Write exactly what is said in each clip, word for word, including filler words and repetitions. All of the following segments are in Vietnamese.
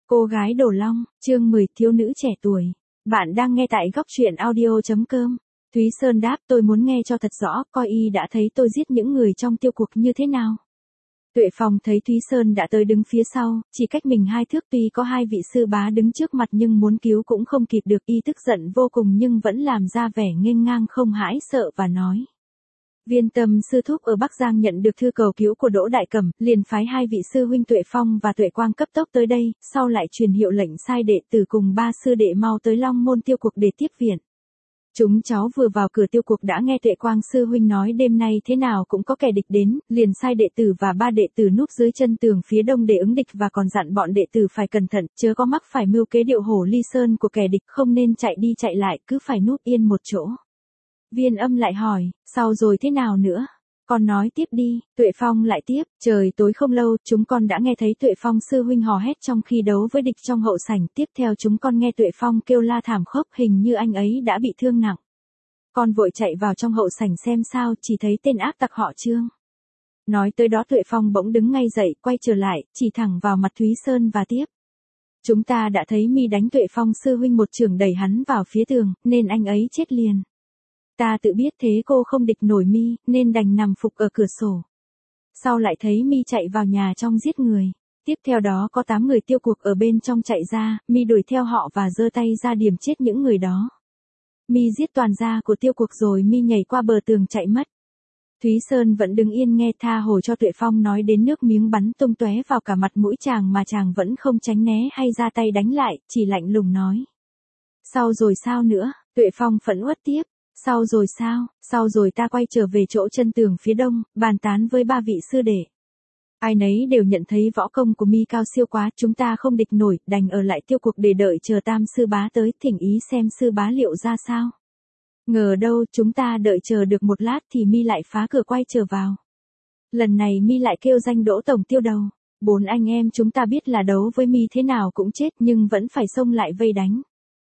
Cô gái Đồ Long, chương mười, thiếu nữ trẻ tuổi. Bạn đang nghe tại góc truyện audio.com. Thúy Sơn đáp, tôi muốn nghe cho thật rõ, coi y đã thấy tôi giết những người trong tiêu cuộc như thế nào. Tuệ Phong thấy Thúy Sơn đã tới đứng phía sau, chỉ cách mình hai thước, tuy có hai vị sư bá đứng trước mặt nhưng muốn cứu cũng không kịp được, y tức giận vô cùng nhưng vẫn làm ra vẻ nghênh ngang không hãi sợ và nói. Viên Tâm sư thúc ở Bắc Giang nhận được thư cầu cứu của Đỗ Đại Cẩm, liền phái hai vị sư huynh Tuệ Phong và Tuệ Quang cấp tốc tới đây, sau lại truyền hiệu lệnh sai đệ tử cùng ba sư đệ mau tới Long Môn tiêu cuộc để tiếp viện. Chúng cháu vừa vào cửa tiêu cuộc đã nghe Tuệ Quang sư huynh nói đêm nay thế nào cũng có kẻ địch đến, liền sai đệ tử và ba đệ tử núp dưới chân tường phía đông để ứng địch và còn dặn bọn đệ tử phải cẩn thận, chớ có mắc phải mưu kế điệu hổ ly sơn của kẻ địch, không nên chạy đi chạy lại, cứ phải núp yên một chỗ. Viên Âm lại hỏi, sau rồi thế nào nữa? Con nói tiếp đi. Tuệ Phong lại tiếp, trời tối không lâu, chúng con đã nghe thấy Tuệ Phong sư huynh hò hét trong khi đấu với địch trong hậu sảnh, tiếp theo chúng con nghe Tuệ Phong kêu la thảm khốc, hình như anh ấy đã bị thương nặng. Con vội chạy vào trong hậu sảnh xem sao, chỉ thấy tên ác tặc họ Trương. Nói tới đó Tuệ Phong bỗng đứng ngay dậy, quay trở lại, chỉ thẳng vào mặt Thúy Sơn và tiếp. Chúng ta đã thấy mi đánh Tuệ Phong sư huynh một chưởng đẩy hắn vào phía tường, nên anh ấy chết liền. Ta tự biết thế cô không địch nổi mi, nên đành nằm phục ở cửa sổ. Sau lại thấy mi chạy vào nhà trong giết người. Tiếp theo đó có tám người tiêu cuộc ở bên trong chạy ra, mi đuổi theo họ và giơ tay ra điểm chết những người đó. Mi giết toàn gia của tiêu cuộc rồi mi nhảy qua bờ tường chạy mất. Thúy Sơn vẫn đứng yên nghe tha hồ cho Tuệ Phong nói đến nước miếng bắn tung tóe vào cả mặt mũi chàng mà chàng vẫn không tránh né hay ra tay đánh lại, chỉ lạnh lùng nói. Sau rồi sao nữa? Tuệ Phong phẫn uất tiếp. Sau rồi sao, sau rồi ta quay trở về chỗ chân tường phía đông, bàn tán với ba vị sư đệ. Ai nấy đều nhận thấy võ công của mi cao siêu quá, chúng ta không địch nổi, đành ở lại tiêu cuộc để đợi chờ tam sư bá tới, thỉnh ý xem sư bá liệu ra sao. Ngờ đâu chúng ta đợi chờ được một lát thì mi lại phá cửa quay trở vào. Lần này mi lại kêu danh Đỗ tổng tiêu đầu. Bốn anh em chúng ta biết là đấu với mi thế nào cũng chết nhưng vẫn phải xông lại vây đánh.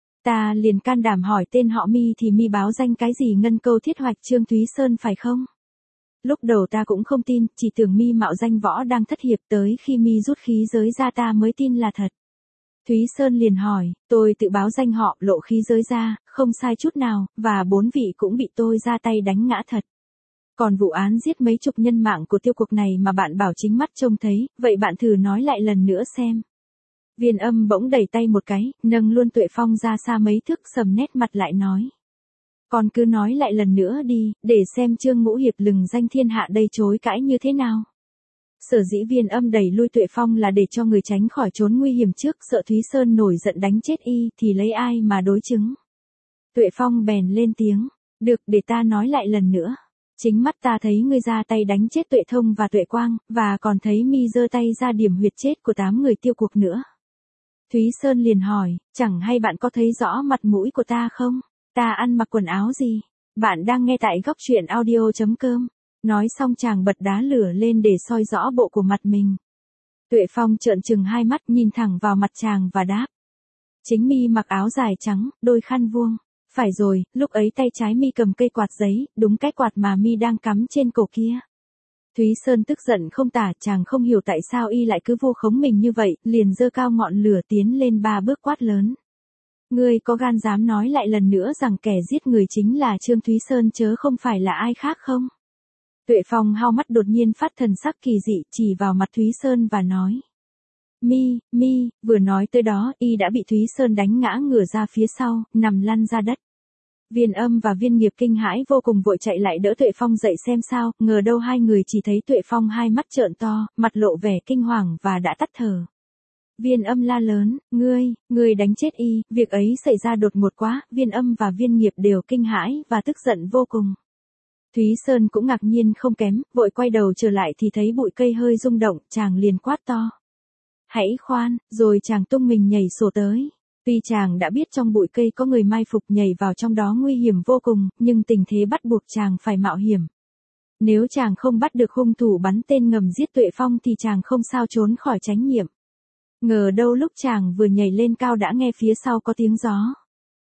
Ta liền can đảm hỏi tên họ mi thì mi báo danh cái gì ngân câu thiết hoạch Trương Thúy Sơn phải không? Lúc đầu ta cũng không tin, chỉ tưởng mi mạo danh võ đang thất hiệp, tới khi mi rút khí giới ra ta mới tin là thật. Thúy Sơn liền hỏi, tôi tự báo danh họ, lộ khí giới ra, không sai chút nào, và bốn vị cũng bị tôi ra tay đánh ngã thật. Còn vụ án giết mấy chục nhân mạng của tiêu cuộc này mà bạn bảo chính mắt trông thấy, vậy bạn thử nói lại lần nữa xem. Viên Âm bỗng đẩy tay một cái, nâng luôn Tuệ Phong ra xa mấy thước, sầm nét mặt lại nói. Con cứ nói lại lần nữa đi, để xem Trương Ngũ Hiệp lừng danh thiên hạ đây chối cãi như thế nào. Sở dĩ Viên Âm đẩy lui Tuệ Phong là để cho người tránh khỏi trốn nguy hiểm trước, sợ Thúy Sơn nổi giận đánh chết y, thì lấy ai mà đối chứng. Tuệ Phong bèn lên tiếng, được, để ta nói lại lần nữa. Chính mắt ta thấy ngươi ra tay đánh chết Tuệ Thông và Tuệ Quang, và còn thấy mi giơ tay ra điểm huyệt chết của tám người tiêu cuộc nữa. Thúy Sơn liền hỏi, chẳng hay bạn có thấy rõ mặt mũi của ta không? Ta ăn mặc quần áo gì? Bạn đang nghe tại góc truyện audio.com. Nói xong chàng bật đá lửa lên để soi rõ bộ của mặt mình. Tuệ Phong trợn trừng hai mắt nhìn thẳng vào mặt chàng và đáp. Chính mi mặc áo dài trắng, đôi khăn vuông. Phải rồi, lúc ấy tay trái mi cầm cây quạt giấy, đúng cái quạt mà mi đang cắm trên cổ kia. Thúy Sơn tức giận không tả, chàng không hiểu tại sao y lại cứ vu khống mình như vậy, liền giơ cao ngọn lửa tiến lên ba bước quát lớn. Ngươi có gan dám nói lại lần nữa rằng kẻ giết người chính là Trương Thúy Sơn chớ không phải là ai khác không? Tuệ Phong hao mắt đột nhiên phát thần sắc kỳ dị, chỉ vào mặt Thúy Sơn và nói. Mi, mi, vừa nói tới đó, y đã bị Thúy Sơn đánh ngã ngửa ra phía sau, nằm lăn ra đất. Viên Âm và Viên Nghiệp kinh hãi vô cùng vội chạy lại đỡ Tuệ Phong dậy xem sao, ngờ đâu hai người chỉ thấy Tuệ Phong hai mắt trợn to, mặt lộ vẻ kinh hoàng và đã tắt thở. Viên Âm la lớn, ngươi, ngươi đánh chết y, việc ấy xảy ra đột ngột quá, Viên Âm và Viên Nghiệp đều kinh hãi và tức giận vô cùng. Thúy Sơn cũng ngạc nhiên không kém, vội quay đầu trở lại thì thấy bụi cây hơi rung động, chàng liền quát to. Hãy khoan, rồi chàng tung mình nhảy sổ tới. Tuy chàng đã biết trong bụi cây có người mai phục nhảy vào trong đó nguy hiểm vô cùng, nhưng tình thế bắt buộc chàng phải mạo hiểm. Nếu chàng không bắt được hung thủ bắn tên ngầm giết Tuệ Phong thì chàng không sao trốn khỏi trách nhiệm. Ngờ đâu lúc chàng vừa nhảy lên cao đã nghe phía sau có tiếng gió.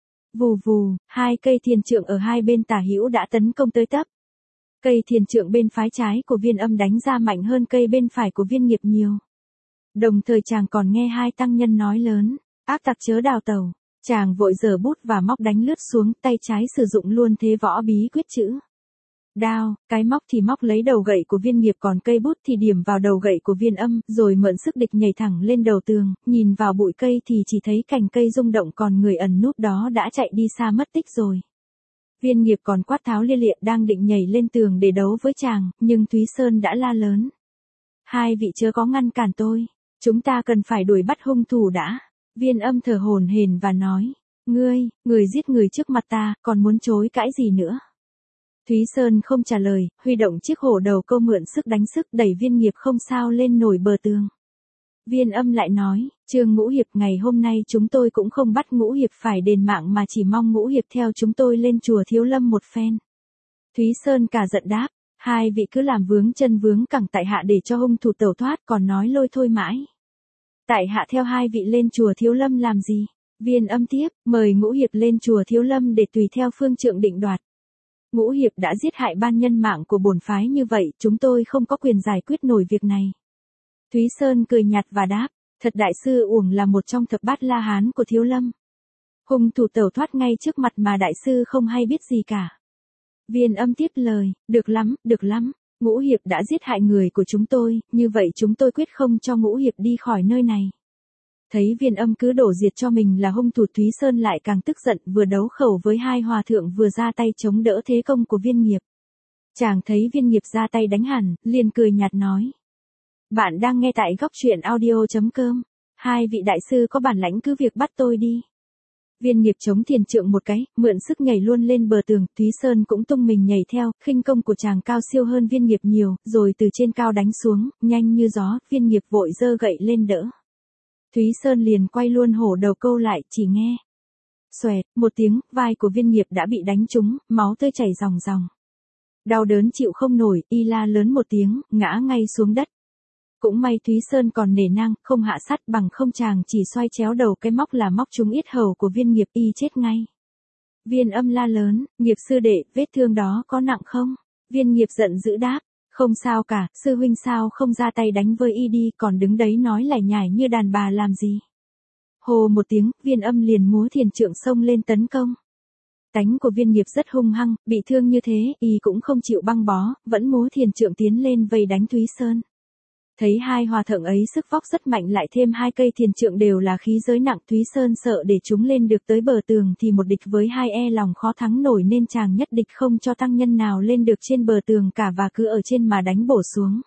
Vù vù, hai cây thiền trượng ở hai bên tả hữu đã tấn công tới tấp. Cây thiền trượng bên phái trái của Viên Âm đánh ra mạnh hơn cây bên phải của Viên Nghiệp nhiều. Đồng thời chàng còn nghe hai tăng nhân nói lớn, ác tặc chớ đào tẩu. Chàng vội giở bút và móc đánh lướt xuống, tay trái sử dụng luôn thế võ bí quyết chữ đao, cái móc thì móc lấy đầu gậy của Viên Nghiệp, còn cây bút thì điểm vào đầu gậy của Viên Âm, rồi mượn sức địch nhảy thẳng lên đầu tường, nhìn vào bụi cây thì chỉ thấy cành cây rung động, còn người ẩn núp đó đã chạy đi xa mất tích rồi. Viên Nghiệp còn quát tháo lia lịa đang định nhảy lên tường để đấu với chàng, nhưng Thúy Sơn đã la lớn. Hai vị chớ có ngăn cản tôi, chúng ta cần phải đuổi bắt hung thủ đã. Viên Âm thở hổn hển và nói, ngươi, người giết người trước mặt ta, còn muốn chối cãi gì nữa? Thúy Sơn không trả lời, huy động chiếc hổ đầu câu mượn sức đánh sức đẩy Viên Nghiệp không sao lên nổi bờ tường. Viên Âm lại nói, Trương Ngũ Hiệp, ngày hôm nay chúng tôi cũng không bắt Ngũ Hiệp phải đền mạng mà chỉ mong Ngũ Hiệp theo chúng tôi lên chùa Thiếu Lâm một phen. Thúy Sơn cả giận đáp, hai vị cứ làm vướng chân vướng cẳng tại hạ để cho hung thủ tẩu thoát, còn nói lôi thôi mãi. Tại hạ theo hai vị lên chùa Thiếu Lâm làm gì? Viên Âm tiếp, mời Ngũ Hiệp lên chùa Thiếu Lâm để tùy theo phương trượng định đoạt. Ngũ Hiệp đã giết hại ban nhân mạng của bổn phái như vậy, chúng tôi không có quyền giải quyết nổi việc này. Thúy Sơn cười nhạt và đáp, thật đại sư uổng là một trong thập bát la hán của Thiếu Lâm. Hung thủ tẩu thoát ngay trước mặt mà đại sư không hay biết gì cả. Viên Âm tiếp lời, được lắm, được lắm, Ngũ Hiệp đã giết hại người của chúng tôi, như vậy chúng tôi quyết không cho Ngũ Hiệp đi khỏi nơi này. Thấy Viên Âm cứ đổ diệt cho mình là hung thủ, Thúy Sơn lại càng tức giận, vừa đấu khẩu với hai hòa thượng vừa ra tay chống đỡ thế công của Viên Nghiệp. Chàng thấy Viên Nghiệp ra tay đánh hẳn, liền cười nhạt nói. Bạn đang nghe tại góc truyện audio.com, hai vị đại sư có bản lãnh cứ việc bắt tôi đi. Viên Nghiệp chống thiền trượng một cái, mượn sức nhảy luôn lên bờ tường, Thúy Sơn cũng tung mình nhảy theo, khinh công của chàng cao siêu hơn Viên Nghiệp nhiều, rồi từ trên cao đánh xuống, nhanh như gió, Viên Nghiệp vội giơ gậy lên đỡ. Thúy Sơn liền quay luôn hổ đầu câu lại, chỉ nghe. Xoẹt, một tiếng, vai của Viên Nghiệp đã bị đánh trúng, máu tươi chảy ròng ròng. Đau đớn chịu không nổi, y la lớn một tiếng, ngã ngay xuống đất. Cũng may Thúy Sơn còn nể nang, không hạ sát, bằng không chàng chỉ xoay chéo đầu cái móc là móc trúng yết hầu của Viên Nghiệp, y chết ngay. Viên Âm la lớn, Nghiệp sư đệ, vết thương đó có nặng không? Viên Nghiệp giận dữ đáp, không sao cả, sư huynh sao không ra tay đánh với y đi, còn đứng đấy nói lải nhải như đàn bà làm gì? Hồ một tiếng, Viên Âm liền múa thiền trượng xông lên tấn công. Tánh của Viên Nghiệp rất hung hăng, bị thương như thế, y cũng không chịu băng bó, vẫn múa thiền trượng tiến lên vây đánh Thúy Sơn. Thấy hai hòa thượng ấy sức vóc rất mạnh, lại thêm hai cây thiền trượng đều là khí giới nặng, Thúy Sơn sợ để chúng lên được tới bờ tường thì một địch với hai e lòng khó thắng nổi, nên chàng nhất địch không cho tăng nhân nào lên được trên bờ tường cả và cứ ở trên mà đánh bổ xuống.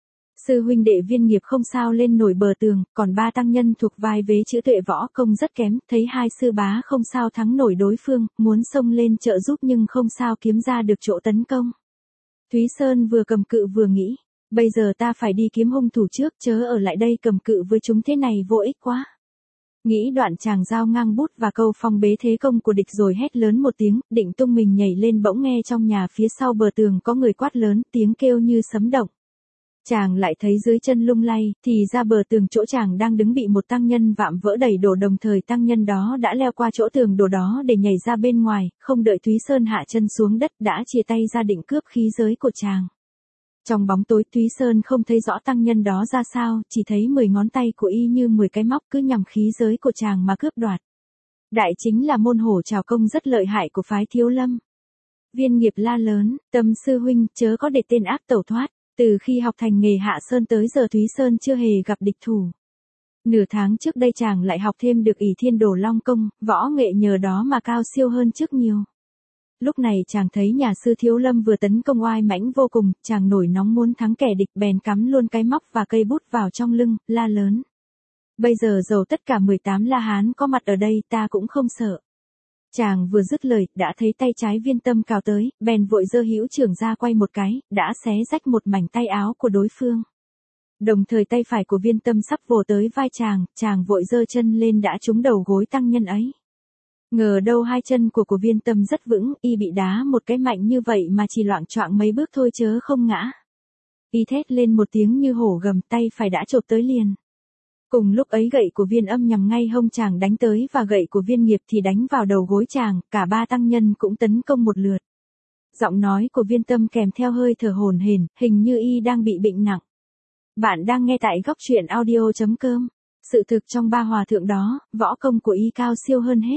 Sư huynh đệ Viên Nghiệp không sao lên nổi bờ tường, còn ba tăng nhân thuộc vai vế chữ tuệ võ công rất kém, thấy hai sư bá không sao thắng nổi đối phương, muốn xông lên trợ giúp nhưng không sao kiếm ra được chỗ tấn công. Thúy Sơn vừa cầm cự vừa nghĩ, bây giờ ta phải đi kiếm hung thủ trước, chớ ở lại đây cầm cự với chúng thế này vô ích quá. Nghĩ đoạn chàng giao ngang bút và câu phong bế thế công của địch rồi hét lớn một tiếng, định tung mình nhảy lên, bỗng nghe trong nhà phía sau bờ tường có người quát lớn, tiếng kêu như sấm động. Chàng lại thấy dưới chân lung lay, thì ra bờ tường chỗ chàng đang đứng bị một tăng nhân vạm vỡ đẩy đổ, đồng thời tăng nhân đó đã leo qua chỗ tường đổ đó để nhảy ra bên ngoài, không đợi Thúy Sơn hạ chân xuống đất đã chia tay ra định cướp khí giới của chàng. Trong bóng tối, Thúy Sơn không thấy rõ tăng nhân đó ra sao, chỉ thấy mười ngón tay của y như mười cái móc cứ nhằm khí giới của chàng mà cướp đoạt. Đại chính là môn hổ trảo công rất lợi hại của phái Thiếu Lâm. Viên Nghiệp la lớn, Tâm sư huynh, chớ có để tên ác tẩu thoát. Từ khi học thành nghề hạ sơn tới giờ Thúy Sơn chưa hề gặp địch thủ. Nửa tháng trước đây chàng lại học thêm được ỷ thiên đồ long công, võ nghệ nhờ đó mà cao siêu hơn trước nhiều. Lúc này chàng thấy nhà sư Thiếu Lâm vừa tấn công oai mãnh vô cùng, chàng nổi nóng muốn thắng kẻ địch, bèn cắm luôn cái móc và cây bút vào trong lưng, la lớn. Bây giờ dầu tất cả mười tám la hán có mặt ở đây ta cũng không sợ. Chàng vừa dứt lời, đã thấy tay trái Viên Tâm cào tới, bèn vội giơ hữu trưởng ra quay một cái, đã xé rách một mảnh tay áo của đối phương. Đồng thời tay phải của Viên Tâm sắp vồ tới vai chàng, chàng vội giơ chân lên đã trúng đầu gối tăng nhân ấy. Ngờ đâu hai chân của của Viên Tâm rất vững, y bị đá một cái mạnh như vậy mà chỉ loạng choạng mấy bước thôi chớ không ngã. Y thét lên một tiếng như hổ gầm, tay phải đã chộp tới liền. Cùng lúc ấy gậy của Viên Âm nhằm ngay hông chàng đánh tới và gậy của Viên Nghiệp thì đánh vào đầu gối chàng, cả ba tăng nhân cũng tấn công một lượt. Giọng nói của Viên Tâm kèm theo hơi thở hổn hển, hình như y đang bị bệnh nặng. Bạn đang nghe tại góc truyện audio chấm com. Sự thực trong ba hòa thượng đó, võ công của y cao siêu hơn hết.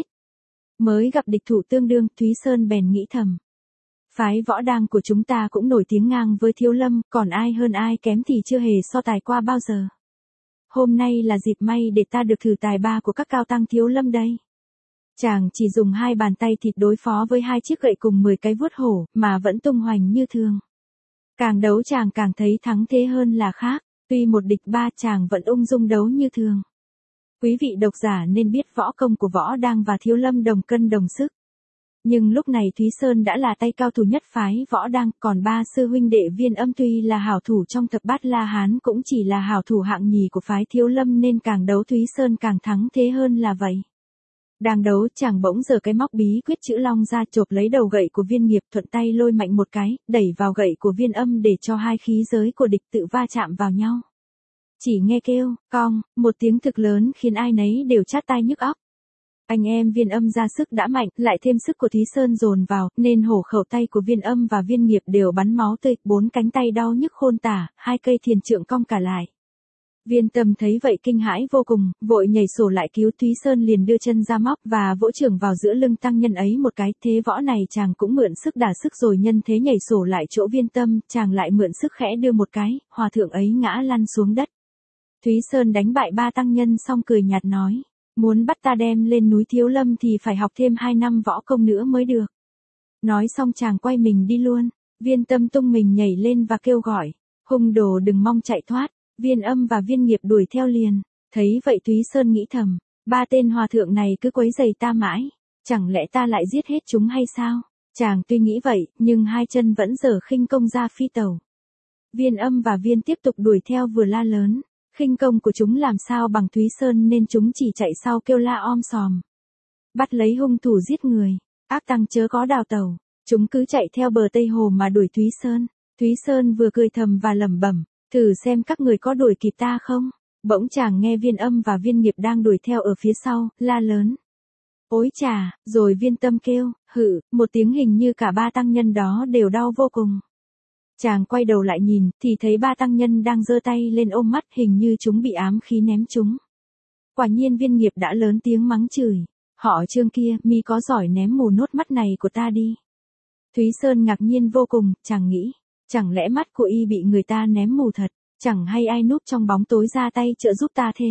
Mới gặp địch thủ tương đương, Thúy Sơn bèn nghĩ thầm. Phái võ đang của chúng ta cũng nổi tiếng ngang với Thiếu Lâm, còn ai hơn ai kém thì chưa hề so tài qua bao giờ. Hôm nay là dịp may để ta được thử tài ba của các cao tăng Thiếu Lâm đây. Chàng chỉ dùng hai bàn tay thịt đối phó với hai chiếc gậy cùng mười cái vuốt hổ, mà vẫn tung hoành như thường. Càng đấu chàng càng thấy thắng thế hơn là khác, tuy một địch ba chàng vẫn ung dung đấu như thường. Quý vị độc giả nên biết võ công của Võ Đang và Thiếu Lâm đồng cân đồng sức. Nhưng lúc này Thúy Sơn đã là tay cao thủ nhất phái Võ Đang, còn ba sư huynh đệ Viên Âm tuy là hảo thủ trong thập bát La Hán cũng chỉ là hảo thủ hạng nhì của phái Thiếu Lâm, nên càng đấu Thúy Sơn càng thắng thế hơn là vậy. Đang đấu chàng bỗng giở cái móc bí quyết chữ long ra, chộp lấy đầu gậy của Viên Nghiệp, thuận tay lôi mạnh một cái, đẩy vào gậy của Viên Âm để cho hai khí giới của địch tự va chạm vào nhau. Chỉ nghe kêu, cong, một tiếng thực lớn khiến ai nấy đều chát tai nhức óc. Anh em Viên Âm ra sức đã mạnh, lại thêm sức của Thúy Sơn dồn vào, nên hổ khẩu tay của Viên Âm và Viên Nghiệp đều bắn máu tươi, bốn cánh tay đau nhức khôn tả, hai cây thiền trượng cong cả lại. Viên Tâm thấy vậy kinh hãi vô cùng, vội nhảy sổ lại cứu Thúy Sơn, liền đưa chân ra móc và vỗ chưởng vào giữa lưng tăng nhân ấy một cái. Thế võ này chàng cũng mượn sức đả sức, rồi nhân thế nhảy sổ lại chỗ Viên Tâm, chàng lại mượn sức khẽ đưa một cái, hòa thượng ấy ngã lăn xuống đất. Thúy Sơn đánh bại ba tăng nhân xong cười nhạt nói, muốn bắt ta đem lên núi Thiếu Lâm thì phải học thêm hai năm võ công nữa mới được. Nói xong chàng quay mình đi luôn. Viên Tâm tung mình nhảy lên và kêu gọi, hung đồ đừng mong chạy thoát. Viên Âm và Viên Nghiệp đuổi theo liền. Thấy vậy Thúy Sơn nghĩ thầm, ba tên hòa thượng này cứ quấy rầy ta mãi, chẳng lẽ ta lại giết hết chúng hay sao? Chàng tuy nghĩ vậy, nhưng hai chân vẫn giở khinh công ra phi tẩu. Viên Âm và Viên tiếp tục đuổi theo, vừa la lớn, khinh công của chúng làm sao bằng Thúy Sơn, nên chúng chỉ chạy sau kêu la om sòm. Bắt lấy hung thủ giết người, ác tăng chớ có đào tẩu. Chúng cứ chạy theo bờ Tây Hồ mà đuổi Thúy Sơn. Thúy Sơn vừa cười thầm và lẩm bẩm, thử xem các người có đuổi kịp ta không. Bỗng chàng nghe Viên Âm và Viên Nghiệp đang đuổi theo ở phía sau, la lớn, ối chà, rồi Viên Tâm kêu, hự, một tiếng, hình như cả ba tăng nhân đó đều đau vô cùng. Chàng quay đầu lại nhìn, thì thấy ba tăng nhân đang giơ tay lên ôm mắt, hình như chúng bị ám khí ném chúng. Quả nhiên Viên Nghiệp đã lớn tiếng mắng chửi, họ Trương kia, mi có giỏi ném mù nốt mắt này của ta đi. Thúy Sơn ngạc nhiên vô cùng, chàng nghĩ, chẳng lẽ mắt của y bị người ta ném mù thật, chẳng hay ai núp trong bóng tối ra tay trợ giúp ta thế.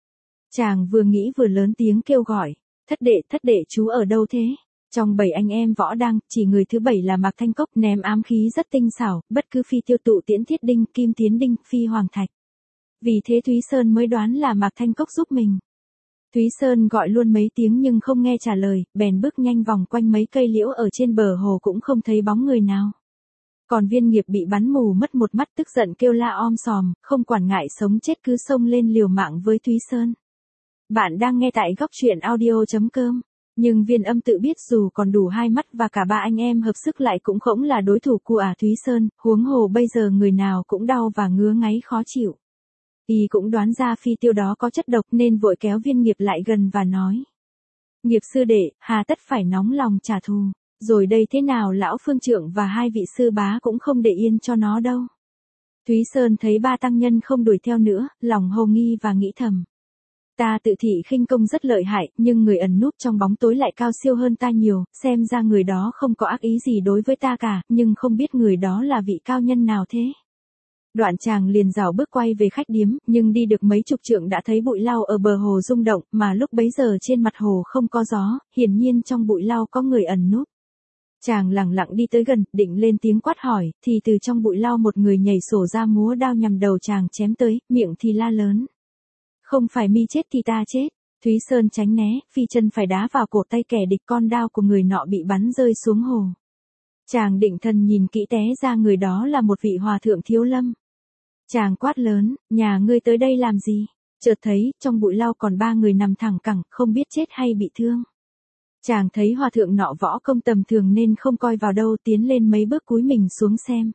Chàng vừa nghĩ vừa lớn tiếng kêu gọi, thất đệ, thất đệ chú ở đâu thế? Trong bảy anh em Võ Đang, chỉ người thứ bảy là Mạc Thanh Cốc ném ám khí rất tinh xảo, bất cứ phi tiêu tụ tiễn thiết đinh, kim tiến đinh, phi hoàng thạch. Vì thế Thúy Sơn mới đoán là Mạc Thanh Cốc giúp mình. Thúy Sơn gọi luôn mấy tiếng nhưng không nghe trả lời, bèn bước nhanh vòng quanh mấy cây liễu ở trên bờ hồ cũng không thấy bóng người nào. Còn Viên Nghiệp bị bắn mù mất một mắt, tức giận kêu la om sòm, không quản ngại sống chết cứ xông lên liều mạng với Thúy Sơn. Bạn đang nghe tại góc truyện audio chấm com. Nhưng Viên Âm tự biết dù còn đủ hai mắt và cả ba anh em hợp sức lại cũng không là đối thủ của ả Thúy Sơn, huống hồ bây giờ người nào cũng đau và ngứa ngáy khó chịu. Y cũng đoán ra phi tiêu đó có chất độc nên vội kéo Viên Nghiệp lại gần và nói, Nghiệp sư đệ, hà tất phải nóng lòng trả thù. Rồi đây thế nào lão phương trượng và hai vị sư bá cũng không để yên cho nó đâu. Thúy Sơn thấy ba tăng nhân không đuổi theo nữa, lòng hồ nghi và nghĩ thầm, ta tự thị khinh công rất lợi hại, nhưng người ẩn núp trong bóng tối lại cao siêu hơn ta nhiều, xem ra người đó không có ác ý gì đối với ta cả, nhưng không biết người đó là vị cao nhân nào thế. Đoạn chàng liền rảo bước quay về khách điếm, nhưng đi được mấy chục trượng đã thấy bụi lau ở bờ hồ rung động, mà lúc bấy giờ trên mặt hồ không có gió, hiển nhiên trong bụi lau có người ẩn núp. Chàng lẳng lặng đi tới gần, định lên tiếng quát hỏi, thì từ trong bụi lau một người nhảy sổ ra múa đao nhằm đầu chàng chém tới, miệng thì la lớn, không phải mi chết thì ta chết. Thúy Sơn tránh né, phi chân phải đá vào cổ tay kẻ địch, con đao của người nọ bị bắn rơi xuống hồ. Chàng định thần nhìn kỹ té ra người đó là một vị hòa thượng Thiếu Lâm. Chàng quát lớn, nhà ngươi tới đây làm gì? Chợt thấy, trong bụi lau còn ba người nằm thẳng cẳng, không biết chết hay bị thương. Chàng thấy hòa thượng nọ võ công tầm thường nên không coi vào đâu, tiến lên mấy bước cúi mình xuống xem.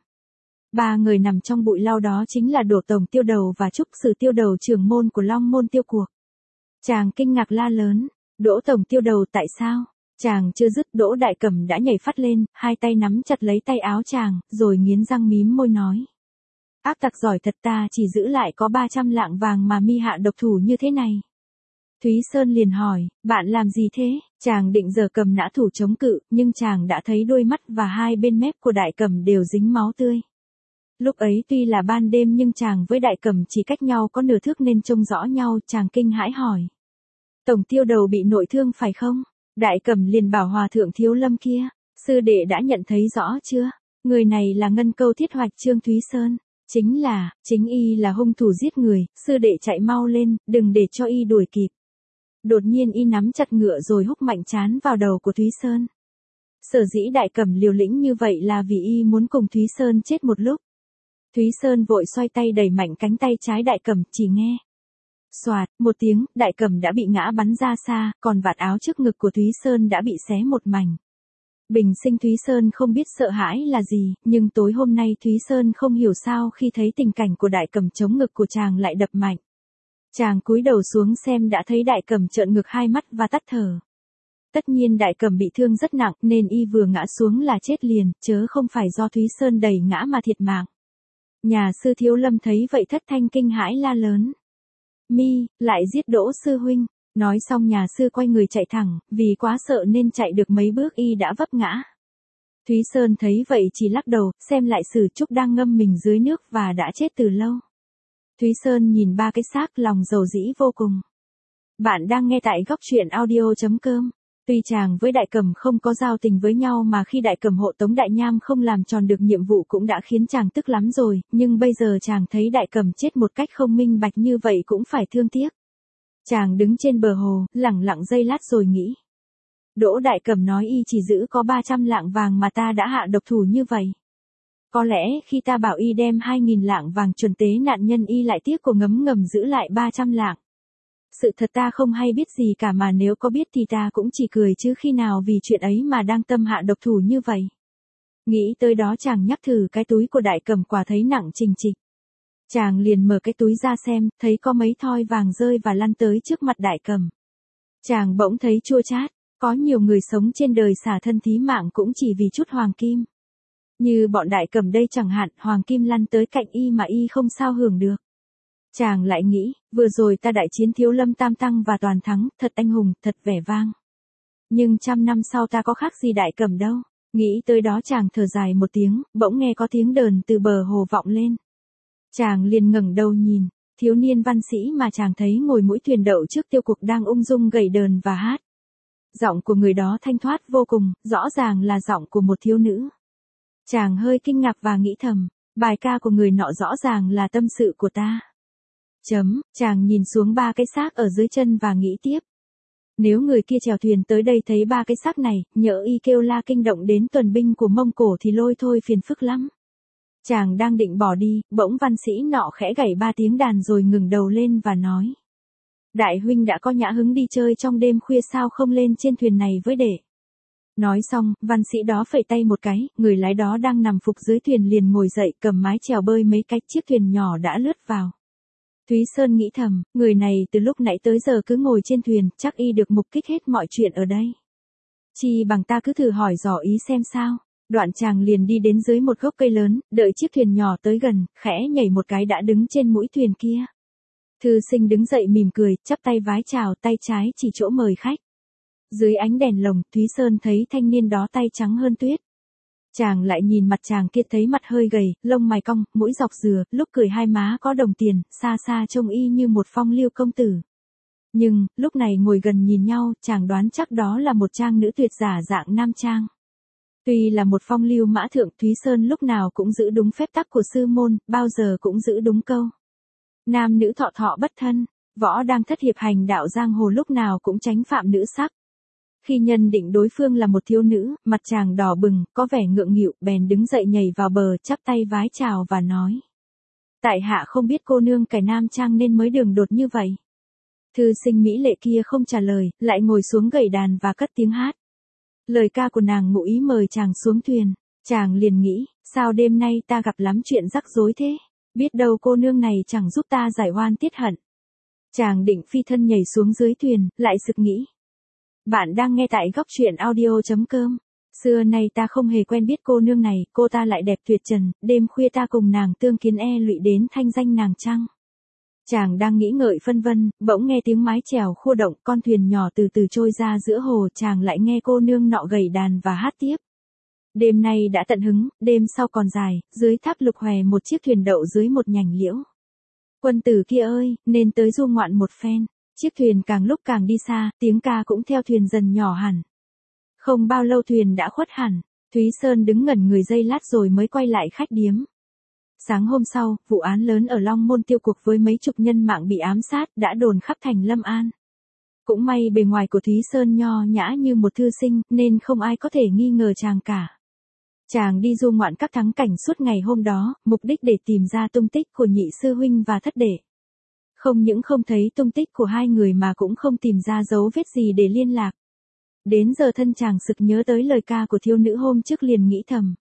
Ba người nằm trong bụi lau đó chính là Đỗ Tổng Tiêu Đầu và Trúc Sử Tiêu Đầu, trưởng môn của Long Môn Tiêu Cuộc. Chàng kinh ngạc la lớn, Đỗ Tổng Tiêu Đầu tại sao? Chàng chưa dứt, Đỗ Đại Cẩm đã nhảy phát lên, hai tay nắm chặt lấy tay áo chàng, rồi nghiến răng mím môi nói, Ác tặc giỏi thật, ta chỉ giữ lại có ba trăm lạng vàng mà mi hạ độc thủ như thế này. Thúy Sơn liền hỏi, bạn làm gì thế? Chàng định giở cầm nã thủ chống cự, nhưng chàng đã thấy đôi mắt và hai bên mép của đại cầm đều dính máu tươi. Lúc ấy tuy là ban đêm nhưng chàng với đại cầm chỉ cách nhau có nửa thước nên trông rõ nhau, chàng kinh hãi hỏi. Tổng tiêu đầu bị nội thương phải không? Đại cầm liền bảo hòa thượng Thiếu Lâm kia, sư đệ đã nhận thấy rõ chưa? Người này là Ngân Câu Thiết Hoạch Trương Thúy Sơn. Chính là, chính y là hung thủ giết người, sư đệ chạy mau lên, đừng để cho y đuổi kịp. Đột nhiên y nắm chặt ngựa rồi húc mạnh chán vào đầu của Thúy Sơn. Sở dĩ đại cầm liều lĩnh như vậy là vì y muốn cùng Thúy Sơn chết một lúc. Thúy Sơn vội xoay tay đẩy mạnh cánh tay trái đại cầm, chỉ nghe. Xoạt, một tiếng, đại cầm đã bị ngã bắn ra xa, còn vạt áo trước ngực của Thúy Sơn đã bị xé một mảnh. Bình sinh Thúy Sơn không biết sợ hãi là gì, nhưng tối hôm nay Thúy Sơn không hiểu sao khi thấy tình cảnh của đại cầm chống ngực của chàng lại đập mạnh. Chàng cúi đầu xuống xem đã thấy đại cầm trợn ngực hai mắt và tắt thở. Tất nhiên đại cầm bị thương rất nặng nên y vừa ngã xuống là chết liền, chớ không phải do Thúy Sơn đẩy ngã mà thiệt mạng. Nhà sư Thiếu Lâm thấy vậy thất thanh kinh hãi la lớn. Mi, lại giết Đỗ sư huynh. Nói xong nhà sư quay người chạy thẳng, vì quá sợ nên chạy được mấy bước y đã vấp ngã. Thúy Sơn thấy vậy chỉ lắc đầu, xem lại Sử Trúc đang ngâm mình dưới nước và đã chết từ lâu. Thúy Sơn nhìn ba cái xác lòng dầu dĩ vô cùng. Bạn đang nghe tại góc truyện audio chấm com. Tuy chàng với đại cầm không có giao tình với nhau mà khi đại cầm hộ tống đại nham không làm tròn được nhiệm vụ cũng đã khiến chàng tức lắm rồi, nhưng bây giờ chàng thấy đại cầm chết một cách không minh bạch như vậy cũng phải thương tiếc. Chàng đứng trên bờ hồ, lẳng lặng giây lát rồi nghĩ. Đỗ đại cầm nói y chỉ giữ có ba trăm lạng vàng mà ta đã hạ độc thủ như vậy. Có lẽ khi ta bảo y đem hai nghìn lạng vàng chuẩn tế nạn nhân y lại tiếc của ngấm ngầm giữ lại ba trăm lạng. Sự thật ta không hay biết gì cả, mà nếu có biết thì ta cũng chỉ cười chứ khi nào vì chuyện ấy mà đang tâm hạ độc thủ như vậy. Nghĩ tới đó chàng nhắc thử cái túi của đại cầm, quả thấy nặng trình trịch. Chàng liền mở cái túi ra xem, thấy có mấy thoi vàng rơi và lăn tới trước mặt đại cầm. Chàng bỗng thấy chua chát, có nhiều người sống trên đời xả thân thí mạng cũng chỉ vì chút hoàng kim. Như bọn đại cầm đây chẳng hạn, hoàng kim lăn tới cạnh y mà y không sao hưởng được. Chàng lại nghĩ, vừa rồi ta đại chiến Thiếu Lâm Tam Tăng và toàn thắng, thật anh hùng, thật vẻ vang. Nhưng trăm năm sau ta có khác gì đại cầm đâu. Nghĩ tới đó chàng thở dài một tiếng, bỗng nghe có tiếng đờn từ bờ hồ vọng lên. Chàng liền ngẩng đầu nhìn, thiếu niên văn sĩ mà chàng thấy ngồi mũi thuyền đậu trước tiêu cục đang ung dung gảy đờn và hát. Giọng của người đó thanh thoát vô cùng, rõ ràng là giọng của một thiếu nữ. Chàng hơi kinh ngạc và nghĩ thầm, bài ca của người nọ rõ ràng là tâm sự của ta. Chấm, chàng nhìn xuống ba cái xác ở dưới chân và nghĩ tiếp. Nếu người kia chèo thuyền tới đây thấy ba cái xác này, nhỡ y kêu la kinh động đến tuần binh của Mông Cổ thì lôi thôi phiền phức lắm. Chàng đang định bỏ đi, bỗng văn sĩ nọ khẽ gảy ba tiếng đàn rồi ngừng đầu lên và nói. Đại huynh đã có nhã hứng đi chơi trong đêm khuya, sao không lên trên thuyền này với đệ. Nói xong, văn sĩ đó phẩy tay một cái, người lái đó đang nằm phục dưới thuyền liền ngồi dậy cầm mái chèo bơi mấy cách chiếc thuyền nhỏ đã lướt vào. Thúy Sơn nghĩ thầm, người này từ lúc nãy tới giờ cứ ngồi trên thuyền, chắc y được mục kích hết mọi chuyện ở đây. Chi bằng ta cứ thử hỏi dò ý xem sao. Đoạn chàng liền đi đến dưới một gốc cây lớn, đợi chiếc thuyền nhỏ tới gần, khẽ nhảy một cái đã đứng trên mũi thuyền kia. Thư sinh đứng dậy mỉm cười, chắp tay vái chào, tay trái chỉ chỗ mời khách. Dưới ánh đèn lồng, Thúy Sơn thấy thanh niên đó tay trắng hơn tuyết. Chàng lại nhìn mặt chàng kia thấy mặt hơi gầy, lông mày cong, mũi dọc dừa, lúc cười hai má có đồng tiền, xa xa trông y như một phong lưu công tử. Nhưng, lúc này ngồi gần nhìn nhau, chàng đoán chắc đó là một trang nữ tuyệt giả dạng nam trang. Tuy là một phong lưu mã thượng, Thúy Sơn lúc nào cũng giữ đúng phép tắc của sư môn, bao giờ cũng giữ đúng câu. Nam nữ thọ thọ bất thân, võ đang thất hiệp hành đạo giang hồ lúc nào cũng tránh phạm nữ sắc. Khi nhận định đối phương là một thiếu nữ, mặt chàng đỏ bừng, có vẻ ngượng nghịu, bèn đứng dậy nhảy vào bờ, chắp tay vái chào và nói. Tại hạ không biết cô nương cải nam trang nên mới đường đột như vậy. Thư sinh mỹ lệ kia không trả lời, lại ngồi xuống gảy đàn và cất tiếng hát. Lời ca của nàng ngụ ý mời chàng xuống thuyền. Chàng liền nghĩ, sao đêm nay ta gặp lắm chuyện rắc rối thế? Biết đâu cô nương này chẳng giúp ta giải oan tiết hận. Chàng định phi thân nhảy xuống dưới thuyền, lại sực nghĩ. Bạn đang nghe tại góc truyện audio chấm com. Xưa nay ta không hề quen biết cô nương này, cô ta lại đẹp tuyệt trần, đêm khuya ta cùng nàng tương kiến e lụy đến thanh danh nàng chăng? Chàng đang nghĩ ngợi phân vân, bỗng nghe tiếng mái chèo khua động, con thuyền nhỏ từ từ trôi ra giữa hồ, chàng lại nghe cô nương nọ gảy đàn và hát tiếp. Đêm nay đã tận hứng, đêm sau còn dài, dưới tháp lục hòe một chiếc thuyền đậu dưới một nhành liễu. Quân tử kia ơi, nên tới du ngoạn một phen. Chiếc thuyền càng lúc càng đi xa, tiếng ca cũng theo thuyền dần nhỏ hẳn. Không bao lâu thuyền đã khuất hẳn, Thúy Sơn đứng ngẩn người giây lát rồi mới quay lại khách điếm. Sáng hôm sau, vụ án lớn ở Long Môn tiêu cuộc với mấy chục nhân mạng bị ám sát đã đồn khắp thành Lâm An. Cũng may bề ngoài của Thúy Sơn nho nhã như một thư sinh, nên không ai có thể nghi ngờ chàng cả. Chàng đi du ngoạn các thắng cảnh suốt ngày hôm đó, mục đích để tìm ra tung tích của nhị sư huynh và thất đệ. Không những không thấy tung tích của hai người mà cũng không tìm ra dấu vết gì để liên lạc. Đến giờ thân chàng sực nhớ tới lời ca của thiếu nữ hôm trước liền nghĩ thầm.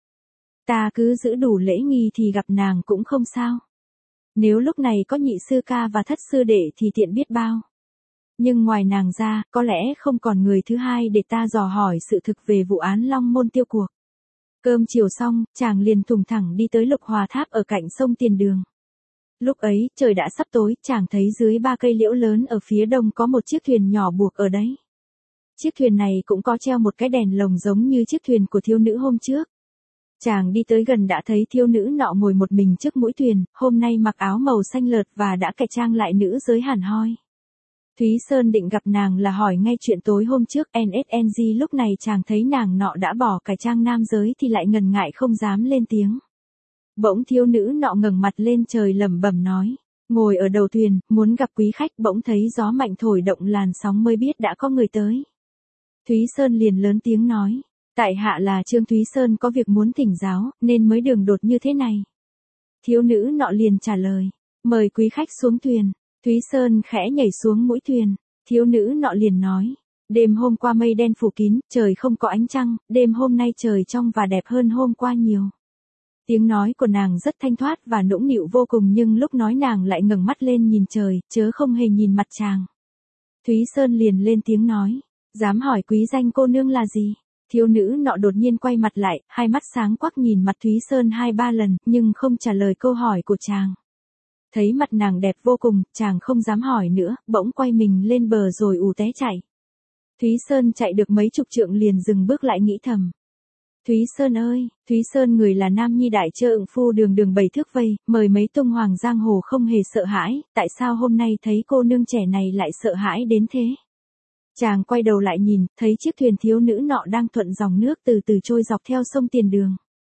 Ta cứ giữ đủ lễ nghi thì gặp nàng cũng không sao. Nếu lúc này có nhị sư ca và thất sư đệ thì tiện biết bao. Nhưng ngoài nàng ra, có lẽ không còn người thứ hai để ta dò hỏi sự thực về vụ án Long Môn tiêu cuộc. Cơm chiều xong, chàng liền thùng thẳng đi tới Lục Hòa Tháp ở cạnh sông Tiền Đường. Lúc ấy, trời đã sắp tối, chàng thấy dưới ba cây liễu lớn ở phía đông có một chiếc thuyền nhỏ buộc ở đấy. Chiếc thuyền này cũng có treo một cái đèn lồng giống như chiếc thuyền của thiếu nữ hôm trước. Chàng đi tới gần đã thấy thiếu nữ nọ ngồi một mình trước mũi thuyền, hôm nay mặc áo màu xanh lợt và đã cải trang lại nữ giới hẳn hoi. Thúy Sơn định gặp nàng là hỏi ngay chuyện tối hôm trước en ét en giê, lúc này chàng thấy nàng nọ đã bỏ cải trang nam giới thì lại ngần ngại không dám lên tiếng. Bỗng thiếu nữ nọ ngẩng mặt lên trời lẩm bẩm nói, ngồi ở đầu thuyền, muốn gặp quý khách, bỗng thấy gió mạnh thổi động làn sóng mới biết đã có người tới. Thúy Sơn liền lớn tiếng nói, tại hạ là Trương Thúy Sơn có việc muốn thỉnh giáo, nên mới đường đột như thế này. Thiếu nữ nọ liền trả lời, mời quý khách xuống thuyền. Thúy Sơn khẽ nhảy xuống mũi thuyền, thiếu nữ nọ liền nói, đêm hôm qua mây đen phủ kín, trời không có ánh trăng, đêm hôm nay trời trong và đẹp hơn hôm qua nhiều. Tiếng nói của nàng rất thanh thoát và nũng nịu vô cùng, nhưng lúc nói nàng lại ngẩng mắt lên nhìn trời, chớ không hề nhìn mặt chàng. Thúy Sơn liền lên tiếng nói, dám hỏi quý danh cô nương là gì? Thiếu nữ nọ đột nhiên quay mặt lại, hai mắt sáng quắc nhìn mặt Thúy Sơn hai ba lần, nhưng không trả lời câu hỏi của chàng. Thấy mặt nàng đẹp vô cùng, chàng không dám hỏi nữa, bỗng quay mình lên bờ rồi ù té chạy. Thúy Sơn chạy được mấy chục trượng liền dừng bước lại nghĩ thầm. Thúy Sơn ơi, Thúy Sơn người là nam nhi đại chơ ựng phu đường đường bảy thước vây, mời mấy tung hoàng giang hồ không hề sợ hãi, tại sao hôm nay thấy cô nương trẻ này lại sợ hãi đến thế? Chàng quay đầu lại nhìn, thấy chiếc thuyền thiếu nữ nọ đang thuận dòng nước từ từ trôi dọc theo sông Tiền Đường.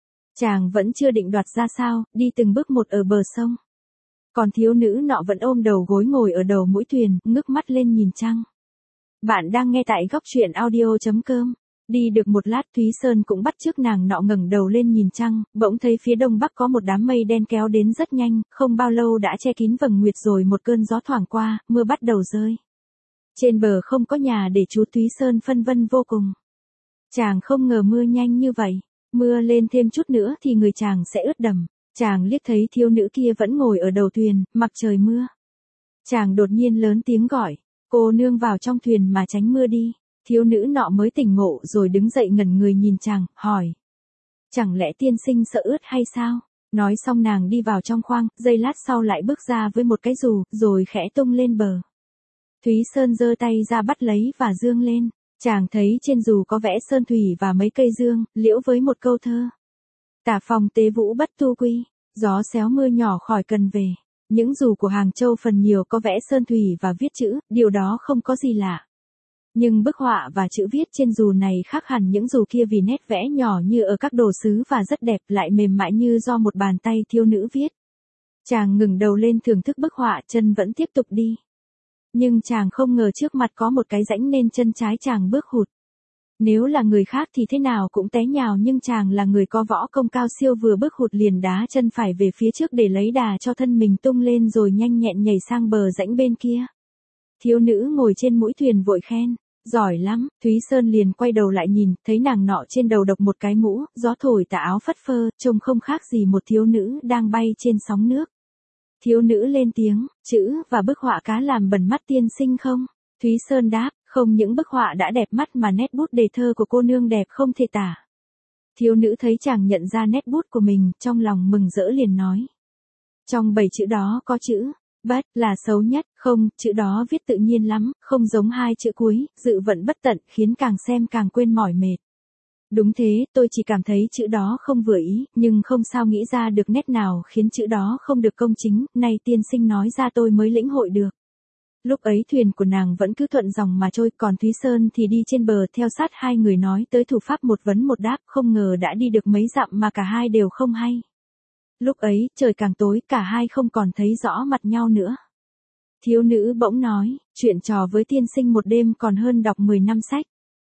Chàng vẫn chưa định đoạt ra sao, đi từng bước một ở bờ sông. Còn thiếu nữ nọ vẫn ôm đầu gối ngồi ở đầu mũi thuyền, ngước mắt lên nhìn trăng. Bạn đang nghe tại góc truyện audio chấm com. Đi được một lát Thúy Sơn cũng bắt chước nàng nọ ngẩng đầu lên nhìn trăng, bỗng thấy phía đông bắc có một đám mây đen kéo đến rất nhanh, không bao lâu đã che kín vầng nguyệt rồi một cơn gió thoảng qua, mưa bắt đầu rơi. Trên bờ không có nhà để trú, Thúy Sơn phân vân vô cùng. Chàng không ngờ mưa nhanh như vậy, mưa lên thêm chút nữa thì người chàng sẽ ướt đẫm. Chàng liếc thấy thiếu nữ kia vẫn ngồi ở đầu thuyền, mặc trời mưa. Chàng đột nhiên lớn tiếng gọi, cô nương vào trong thuyền mà tránh mưa đi. Thiếu nữ nọ mới tỉnh ngộ rồi đứng dậy ngẩn người nhìn chàng, hỏi. Chẳng lẽ tiên sinh sợ ướt hay sao? Nói xong nàng đi vào trong khoang, giây lát sau lại bước ra với một cái dù, rồi khẽ tung lên bờ. Thúy Sơn giơ tay ra bắt lấy và dương lên. Chàng thấy trên dù có vẽ sơn thủy và mấy cây dương, liễu với một câu thơ. Tả phòng tế vũ bất tu quy, gió xéo mưa nhỏ khỏi cần về. Những dù của Hàng Châu phần nhiều có vẽ sơn thủy và viết chữ, điều đó không có gì lạ. Nhưng bức họa và chữ viết trên dù này khác hẳn những dù kia vì nét vẽ nhỏ như ở các đồ sứ và rất đẹp, lại mềm mại như do một bàn tay thiếu nữ viết. Chàng ngừng đầu lên thưởng thức bức họa, chân vẫn tiếp tục đi. Nhưng chàng không ngờ trước mặt có một cái rãnh nên chân trái chàng bước hụt. Nếu là người khác thì thế nào cũng té nhào, nhưng chàng là người có võ công cao siêu, vừa bước hụt liền đá chân phải về phía trước để lấy đà cho thân mình tung lên rồi nhanh nhẹn nhảy sang bờ rãnh bên kia. Thiếu nữ ngồi trên mũi thuyền vội khen, giỏi lắm. Thúy Sơn liền quay đầu lại nhìn, thấy nàng nọ trên đầu độc một cái mũ, gió thổi tà áo phất phơ, trông không khác gì một thiếu nữ đang bay trên sóng nước. Thiếu nữ lên tiếng, chữ và bức họa cá làm bẩn mắt tiên sinh không? Thúy Sơn đáp, Không những bức họa đã đẹp mắt mà nét bút đề thơ của cô nương đẹp không thể tả. Thiếu nữ thấy chàng nhận ra nét bút của mình, trong lòng mừng rỡ liền nói. Trong bảy chữ đó có chữ bất là xấu nhất, không, chữ đó viết tự nhiên lắm, không giống hai chữ cuối, dự vận bất tận, khiến càng xem càng quên mỏi mệt. Đúng thế, tôi chỉ cảm thấy chữ đó không vừa ý, nhưng không sao nghĩ ra được nét nào khiến chữ đó không được công chính, nay tiên sinh nói ra tôi mới lĩnh hội được. Lúc ấy thuyền của nàng vẫn cứ thuận dòng mà trôi, còn Thúy Sơn thì đi trên bờ theo sát hai người nói tới thủ pháp một vấn một đáp, không ngờ đã đi được mấy dặm mà cả hai đều không hay. Lúc ấy, trời càng tối, cả hai không còn thấy rõ mặt nhau nữa. Thiếu nữ bỗng nói, chuyện trò với tiên sinh một đêm còn hơn đọc mười năm sách.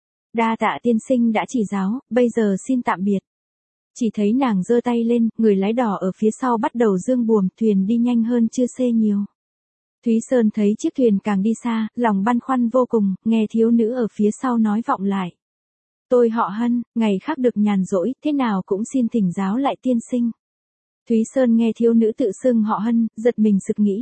Đa tạ tiên sinh đã chỉ giáo, bây giờ xin tạm biệt. Chỉ thấy nàng giơ tay lên, người lái đò ở phía sau bắt đầu dương buồm, thuyền đi nhanh hơn chưa xê nhiều. Thúy Sơn thấy chiếc thuyền càng đi xa, lòng băn khoăn vô cùng, nghe thiếu nữ ở phía sau nói vọng lại. Tôi họ Hân, ngày khác được nhàn rỗi, thế nào cũng xin thỉnh giáo lại tiên sinh. Thúy Sơn nghe thiếu nữ tự xưng họ Hân, giật mình sực nghĩ.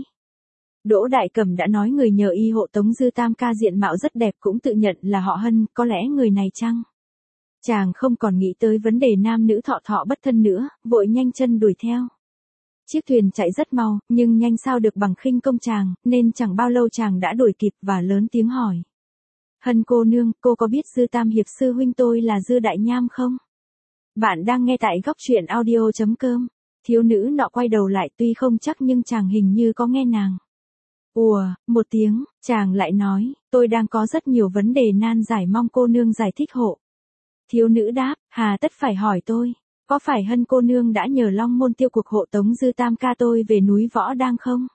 Đỗ Đại Cẩm đã nói người nhờ y hộ Tống Dư Tam ca diện mạo rất đẹp cũng tự nhận là họ Hân, có lẽ người này chăng? Chàng không còn nghĩ tới vấn đề nam nữ thọ thọ bất thân nữa, vội nhanh chân đuổi theo. Chiếc thuyền chạy rất mau, nhưng nhanh sao được bằng khinh công chàng, nên chẳng bao lâu chàng đã đuổi kịp và lớn tiếng hỏi. Hân cô nương, cô có biết Dư Tam hiệp sư huynh tôi là Dư Đại Nham không? Bạn đang nghe tại góc truyện audio chấm com. Thiếu nữ nọ quay đầu lại, tuy không chắc nhưng chàng hình như có nghe nàng. Ùa, một tiếng, chàng lại nói, tôi đang có rất nhiều vấn đề nan giải mong cô nương giải thích hộ. Thiếu nữ đáp, hà tất phải hỏi tôi, có phải Hân cô nương đã nhờ Long Môn tiêu cuộc hộ Tống Dư Tam ca tôi về núi Võ Đang không?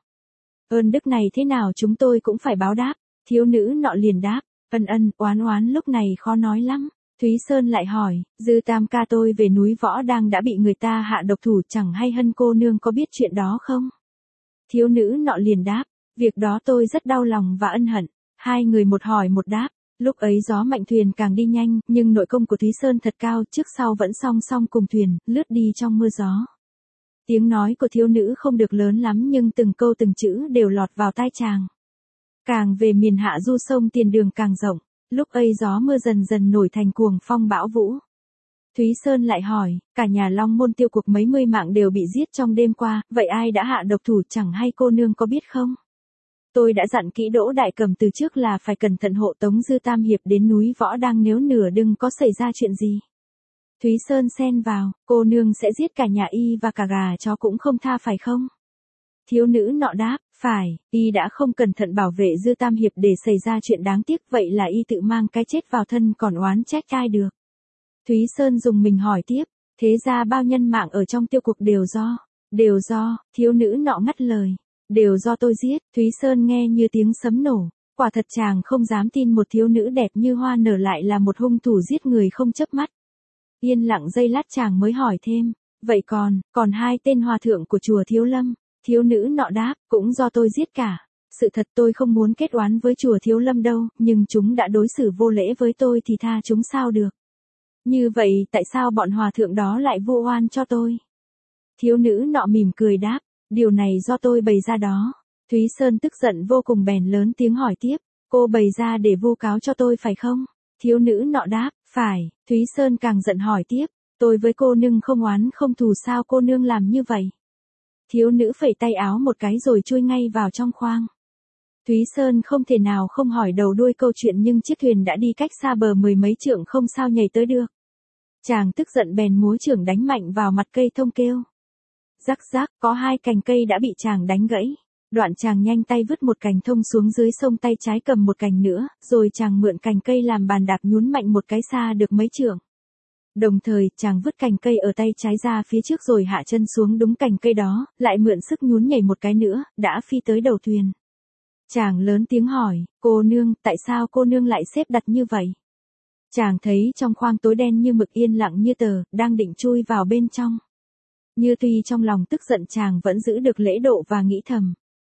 Ơn đức này thế nào chúng tôi cũng phải báo đáp. Thiếu nữ nọ liền đáp, ân ân, oán oán lúc này khó nói lắm. Thúy Sơn lại hỏi, Dư Tam ca tôi về núi Võ Đang đã bị người ta hạ độc thủ, chẳng hay Hân cô nương có biết chuyện đó không? Thiếu nữ nọ liền đáp, việc đó tôi rất đau lòng và ân hận. Hai người một hỏi một đáp. Lúc ấy gió mạnh thuyền càng đi nhanh, nhưng nội công của Thúy Sơn thật cao, trước sau vẫn song song cùng thuyền, lướt đi trong mưa gió. Tiếng nói của thiếu nữ không được lớn lắm nhưng từng câu từng chữ đều lọt vào tai chàng. Càng về miền hạ du sông tiền đường càng rộng, lúc ấy gió mưa dần dần nổi thành cuồng phong bão vũ. Thúy Sơn lại hỏi, cả nhà Long Môn tiêu cuộc mấy mươi mạng đều bị giết trong đêm qua, vậy ai đã hạ độc thủ chẳng hay cô nương có biết không? Tôi đã dặn kỹ Đỗ Đại Cẩm từ trước là phải cẩn thận hộ Tống Dư Tam hiệp đến núi Võ Đang nếu nửa đừng có xảy ra chuyện gì. Thúy Sơn xen vào, cô nương sẽ giết cả nhà y và cả gà chó cũng không tha phải không? Thiếu nữ nọ đáp, phải, y đã không cẩn thận bảo vệ Dư Tam hiệp để xảy ra chuyện đáng tiếc, vậy là y tự mang cái chết vào thân còn oán trách ai được. Thúy Sơn dùng mình hỏi tiếp, thế ra bao nhân mạng ở trong tiêu cuộc đều do, đều do, thiếu nữ nọ ngắt lời. Đều do tôi giết. Thúy Sơn nghe như tiếng sấm nổ, quả thật chàng không dám tin một thiếu nữ đẹp như hoa nở lại là một hung thủ giết người không chớp mắt. Yên lặng giây lát chàng mới hỏi thêm, vậy còn, còn hai tên hòa thượng của chùa Thiếu Lâm? Thiếu nữ nọ đáp, cũng do tôi giết cả. Sự thật tôi không muốn kết oán với chùa Thiếu Lâm đâu, nhưng chúng đã đối xử vô lễ với tôi thì tha chúng sao được. Như vậy tại sao bọn hòa thượng đó lại vu oan cho tôi? Thiếu nữ nọ mỉm cười đáp, điều này do tôi bày ra đó. Thúy Sơn tức giận vô cùng bèn lớn tiếng hỏi tiếp, cô bày ra để vu cáo cho tôi phải không? Thiếu nữ nọ đáp, phải. Thúy Sơn càng giận hỏi tiếp, tôi với cô nương không oán không thù sao cô nương làm như vậy? Thiếu nữ phẩy tay áo một cái rồi chui ngay vào trong khoang. Thúy Sơn không thể nào không hỏi đầu đuôi câu chuyện nhưng chiếc thuyền đã đi cách xa bờ mười mấy trượng không sao nhảy tới được. Chàng tức giận bèn múa chưởng đánh mạnh vào mặt cây thông kêu. Rắc rắc, có hai cành cây đã bị chàng đánh gãy. Đoạn chàng nhanh tay vứt một cành thông xuống dưới sông, tay trái cầm một cành nữa, rồi chàng mượn cành cây làm bàn đạp nhún mạnh một cái xa được mấy trượng. Đồng thời, chàng vứt cành cây ở tay trái ra phía trước rồi hạ chân xuống đúng cành cây đó, lại mượn sức nhún nhảy một cái nữa, đã phi tới đầu thuyền. Chàng lớn tiếng hỏi, cô nương, tại sao cô nương lại xếp đặt như vậy? Chàng thấy trong khoang tối đen như mực yên lặng như tờ, đang định chui vào bên trong. Như tuy trong lòng tức giận chàng vẫn giữ được lễ độ và nghĩ thầm.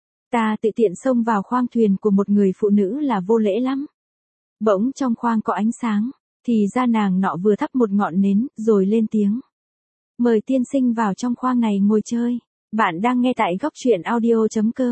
Ta tự tiện xông vào khoang thuyền của một người phụ nữ là vô lễ lắm. Bỗng trong khoang có ánh sáng, thì ra nàng nọ vừa thắp một ngọn nến, rồi lên tiếng. Mời tiên sinh vào trong khoang này ngồi chơi. Bạn đang nghe tại góc truyện audio chấm com.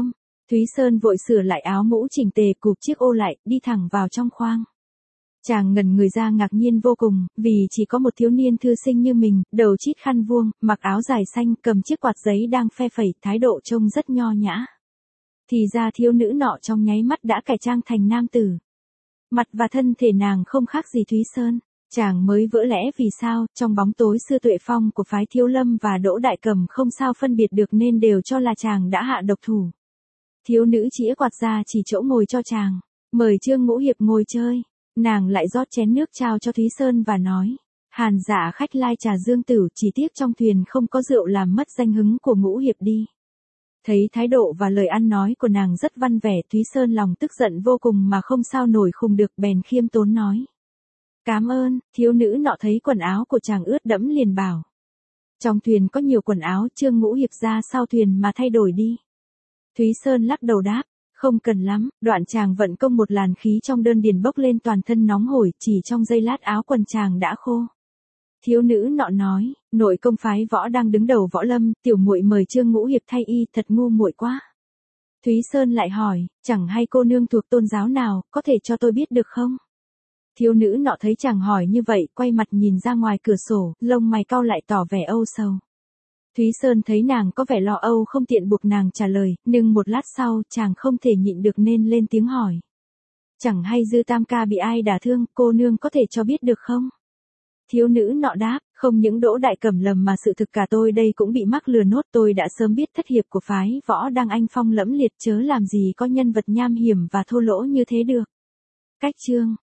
Thúy Sơn vội sửa lại áo mũ chỉnh tề, cụp chiếc ô lại, đi thẳng vào trong khoang. Chàng ngẩn người ra ngạc nhiên vô cùng, vì chỉ có một thiếu niên thư sinh như mình, đầu chít khăn vuông, mặc áo dài xanh, cầm chiếc quạt giấy đang phe phẩy, thái độ trông rất nho nhã. Thì ra thiếu nữ nọ trong nháy mắt đã cải trang thành nam tử. Mặt và thân thể nàng không khác gì Thúy Sơn. Chàng mới vỡ lẽ vì sao, trong bóng tối xưa tuệ phong của phái Thiếu Lâm và Đỗ Đại Cầm không sao phân biệt được nên đều cho là chàng đã hạ độc thủ. Thiếu nữ chĩa quạt ra chỉ chỗ ngồi cho chàng, mời Trương Ngũ Hiệp ngồi chơi. Nàng lại rót chén nước trao cho Thúy Sơn và nói, Hàn dạ khách lai trà Dương Tử, chỉ tiếc trong thuyền không có rượu làm mất danh hứng của Ngũ Hiệp đi. Thấy thái độ và lời ăn nói của nàng rất văn vẻ, Thúy Sơn lòng tức giận vô cùng mà không sao nổi khùng được, bèn khiêm tốn nói. Cám ơn. Thiếu nữ nọ thấy quần áo của chàng ướt đẫm liền bảo. Trong thuyền có nhiều quần áo, Trương Ngũ Hiệp ra sau thuyền mà thay đổi đi. Thúy Sơn lắc đầu đáp, không cần lắm. Đoạn chàng vận công một làn khí trong đơn điền bốc lên, toàn thân nóng hổi, chỉ trong giây lát áo quần chàng đã khô. Thiếu nữ nọ nói, nội công phái võ đang đứng đầu võ lâm, tiểu muội mời Trương Ngũ Hiệp thay y, thật ngu muội quá. Thúy Sơn lại hỏi, chẳng hay cô nương thuộc tôn giáo nào, có thể cho tôi biết được không? Thiếu nữ nọ thấy chàng hỏi như vậy, quay mặt nhìn ra ngoài cửa sổ, lông mày cau lại tỏ vẻ âu sầu. Thúy Sơn thấy nàng có vẻ lo âu không tiện buộc nàng trả lời, nhưng một lát sau chàng không thể nhịn được nên lên tiếng hỏi. Chẳng hay Dư Tam ca bị ai đả thương, cô nương có thể cho biết được không? Thiếu nữ nọ đáp, không những Đỗ Đại Cẩm lầm mà sự thực cả tôi đây cũng bị mắc lừa nốt, tôi đã sớm biết thất hiệp của phái võ đang anh phong lẫm liệt, chớ làm gì có nhân vật nham hiểm và thô lỗ như thế được. Cách chương